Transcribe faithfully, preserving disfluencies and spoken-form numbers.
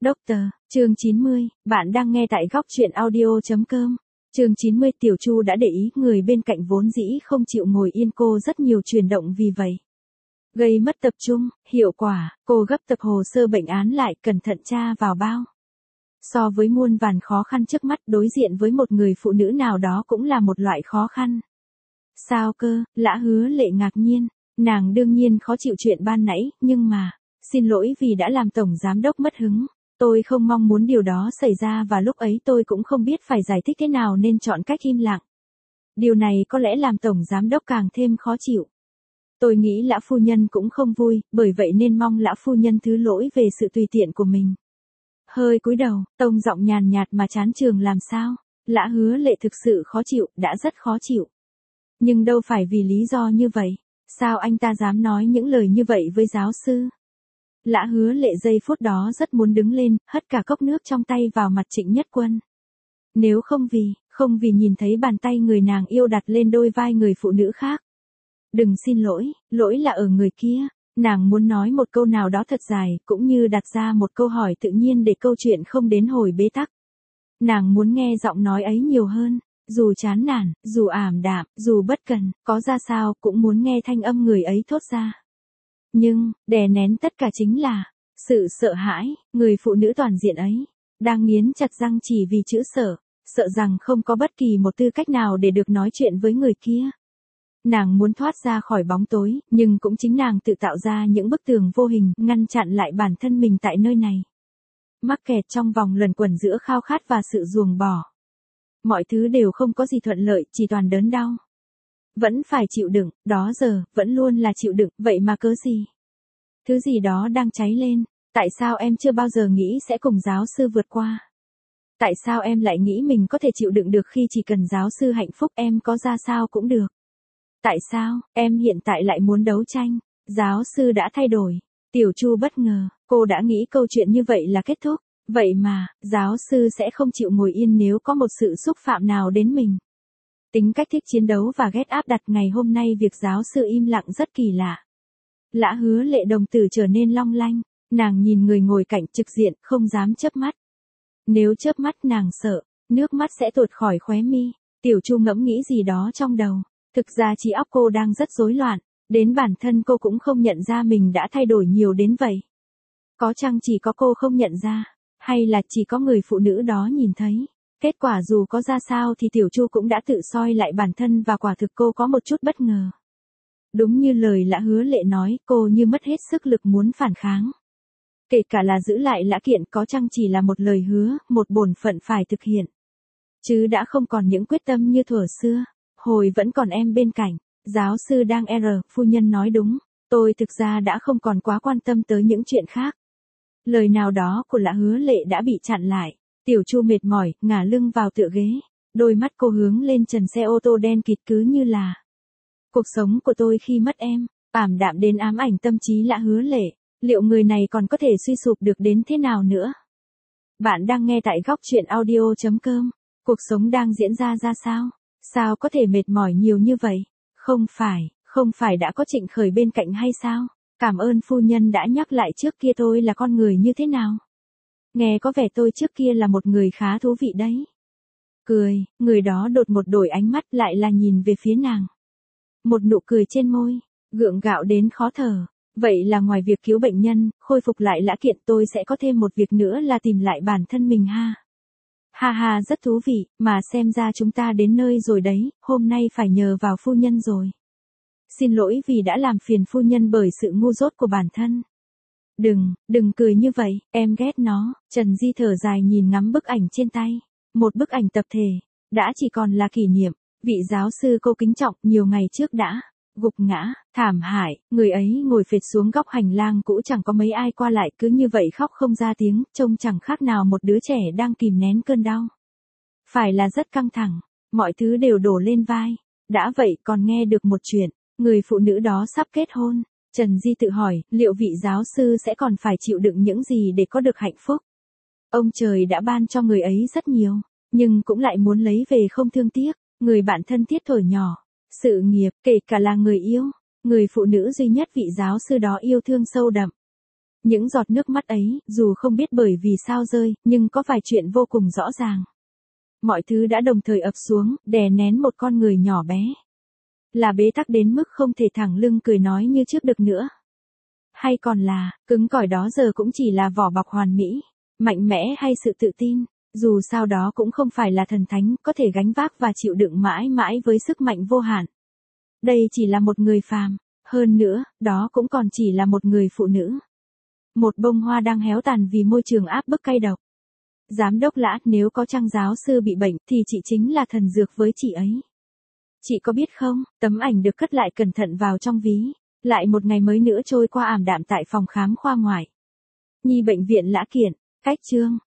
Doctor, chương chín mươi, bạn đang nghe tại góc truyện audio chấm com. Chương chín mươi Tiểu Chu đã để ý người bên cạnh vốn dĩ không chịu ngồi yên cô rất nhiều chuyển động vì vậy. Gây mất tập trung, hiệu quả, cô gấp tập hồ sơ bệnh án lại cẩn thận tra vào bao. So với muôn vàn khó khăn trước mắt đối diện với một người phụ nữ nào đó cũng là một loại khó khăn. Sao cơ, Lã Hứa Lệ ngạc nhiên, nàng đương nhiên khó chịu chuyện ban nãy, nhưng mà, xin lỗi vì đã làm tổng giám đốc mất hứng. Tôi không mong muốn điều đó xảy ra và lúc ấy tôi cũng không biết phải giải thích thế nào nên chọn cách im lặng. Điều này có lẽ làm tổng giám đốc càng thêm khó chịu. Tôi nghĩ Lã phu nhân cũng không vui, bởi vậy nên mong Lã phu nhân thứ lỗi về sự tùy tiện của mình. Hơi cúi đầu, tông giọng nhàn nhạt mà chán trường làm sao. Lã Hứa Lệ thực sự khó chịu, đã rất khó chịu. Nhưng đâu phải vì lý do như vậy. Sao anh ta dám nói những lời như vậy với giáo sư? Lã Hứa Lệ giây phút đó rất muốn đứng lên, hất cả cốc nước trong tay vào mặt Trịnh Nhất Quân. Nếu không vì, không vì nhìn thấy bàn tay người nàng yêu đặt lên đôi vai người phụ nữ khác. Đừng xin lỗi, lỗi là ở người kia. Nàng muốn nói một câu nào đó thật dài, cũng như đặt ra một câu hỏi tự nhiên để câu chuyện không đến hồi bế tắc. Nàng muốn nghe giọng nói ấy nhiều hơn, dù chán nản, dù ảm đạm, dù bất cần, có ra sao cũng muốn nghe thanh âm người ấy thốt ra. Nhưng, đè nén tất cả chính là sự sợ hãi, người phụ nữ toàn diện ấy, đang nghiến chặt răng chỉ vì chữ sợ, sợ rằng không có bất kỳ một tư cách nào để được nói chuyện với người kia. Nàng muốn thoát ra khỏi bóng tối, nhưng cũng chính nàng tự tạo ra những bức tường vô hình, ngăn chặn lại bản thân mình tại nơi này. Mắc kẹt trong vòng luẩn quẩn giữa khao khát và sự ruồng bỏ. Mọi thứ đều không có gì thuận lợi, chỉ toàn đớn đau. Vẫn phải chịu đựng, đó giờ, vẫn luôn là chịu đựng, vậy mà cớ gì? Thứ gì đó đang cháy lên, tại sao em chưa bao giờ nghĩ sẽ cùng giáo sư vượt qua? Tại sao em lại nghĩ mình có thể chịu đựng được khi chỉ cần giáo sư hạnh phúc em có ra sao cũng được? Tại sao, em hiện tại lại muốn đấu tranh? Giáo sư đã thay đổi. Tiểu Chu bất ngờ, cô đã nghĩ câu chuyện như vậy là kết thúc. Vậy mà, giáo sư sẽ không chịu ngồi yên nếu có một sự xúc phạm nào đến mình. Tính cách thích chiến đấu và ghét áp đặt ngày hôm nay việc giáo sư im lặng rất kỳ lạ. Lã Hứa Lệ đồng tử trở nên long lanh, nàng nhìn người ngồi cạnh trực diện, không dám chớp mắt. Nếu chớp mắt nàng sợ, nước mắt sẽ tuột khỏi khóe mi. Tiểu Chu ngẫm nghĩ gì đó trong đầu. Thực ra trí óc cô đang rất rối loạn, đến bản thân cô cũng không nhận ra mình đã thay đổi nhiều đến vậy. Có chăng chỉ có cô không nhận ra, hay là chỉ có người phụ nữ đó nhìn thấy. Kết quả dù có ra sao thì Tiểu Chu cũng đã tự soi lại bản thân và quả thực cô có một chút bất ngờ. Đúng như lời Lã Hứa Lệ nói, cô như mất hết sức lực muốn phản kháng. Kể cả là giữ lại Lã Kiện có chăng chỉ là một lời hứa, một bổn phận phải thực hiện. Chứ đã không còn những quyết tâm như thuở xưa. Hồi vẫn còn em bên cạnh, giáo sư đang R, phu nhân nói đúng, tôi thực ra đã không còn quá quan tâm tới những chuyện khác. Lời nào đó của Lã Hứa Lệ đã bị chặn lại, Tiểu Chu mệt mỏi, ngả lưng vào tựa ghế, đôi mắt cô hướng lên trần xe ô tô đen kịt cứ như là cuộc sống của tôi khi mất em, ảm đạm đến ám ảnh tâm trí Lã Hứa Lệ, liệu người này còn có thể suy sụp được đến thế nào nữa? Bạn đang nghe tại góc truyện audio chấm com, cuộc sống đang diễn ra ra sao? Sao có thể mệt mỏi nhiều như vậy? Không phải, không phải đã có Trịnh Khởi bên cạnh hay sao? Cảm ơn phu nhân đã nhắc lại trước kia tôi là con người như thế nào. Nghe có vẻ tôi trước kia là một người khá thú vị đấy. Cười, người đó đột một đổi ánh mắt lại là nhìn về phía nàng. Một nụ cười trên môi, gượng gạo đến khó thở. Vậy là ngoài việc cứu bệnh nhân, khôi phục lại Lã Kiện tôi sẽ có thêm một việc nữa là tìm lại bản thân mình ha. Ha ha rất thú vị, mà xem ra chúng ta đến nơi rồi đấy, hôm nay phải nhờ vào phu nhân rồi. Xin lỗi vì đã làm phiền phu nhân bởi sự ngu dốt của bản thân. Đừng, đừng cười như vậy, em ghét nó. Trần Di thở dài nhìn ngắm bức ảnh trên tay. Một bức ảnh tập thể, đã chỉ còn là kỷ niệm. Vị giáo sư cô kính trọng nhiều ngày trước đã gục ngã, thảm hại, người ấy ngồi phệt xuống góc hành lang cũ chẳng có mấy ai qua lại cứ như vậy khóc không ra tiếng, trông chẳng khác nào một đứa trẻ đang kìm nén cơn đau. Phải là rất căng thẳng, mọi thứ đều đổ lên vai. Đã vậy còn nghe được một chuyện, người phụ nữ đó sắp kết hôn. Trần Di tự hỏi, liệu vị giáo sư sẽ còn phải chịu đựng những gì để có được hạnh phúc? Ông trời đã ban cho người ấy rất nhiều, nhưng cũng lại muốn lấy về không thương tiếc. Người bạn thân thiết thuở nhỏ, sự nghiệp, kể cả là người yêu, người phụ nữ duy nhất vị giáo sư đó yêu thương sâu đậm. Những giọt nước mắt ấy, dù không biết bởi vì sao rơi, nhưng có vài chuyện vô cùng rõ ràng. Mọi thứ đã đồng thời ập xuống, đè nén một con người nhỏ bé. Là bế tắc đến mức không thể thẳng lưng cười nói như trước được nữa. Hay còn là, cứng cỏi đó giờ cũng chỉ là vỏ bọc hoàn mỹ, mạnh mẽ hay sự tự tin, dù sao đó cũng không phải là thần thánh, có thể gánh vác và chịu đựng mãi mãi với sức mạnh vô hạn. Đây chỉ là một người phàm, hơn nữa, đó cũng còn chỉ là một người phụ nữ. Một bông hoa đang héo tàn vì môi trường áp bức cay độc. Giám đốc Lã, nếu có Trang giáo sư bị bệnh thì chị chính là thần dược với chị ấy. Chị có biết không, tấm ảnh được cất lại cẩn thận vào trong ví. Lại một ngày mới nữa trôi qua ảm đạm tại phòng khám khoa ngoại nhi bệnh viện Lã Kiện, cách chương.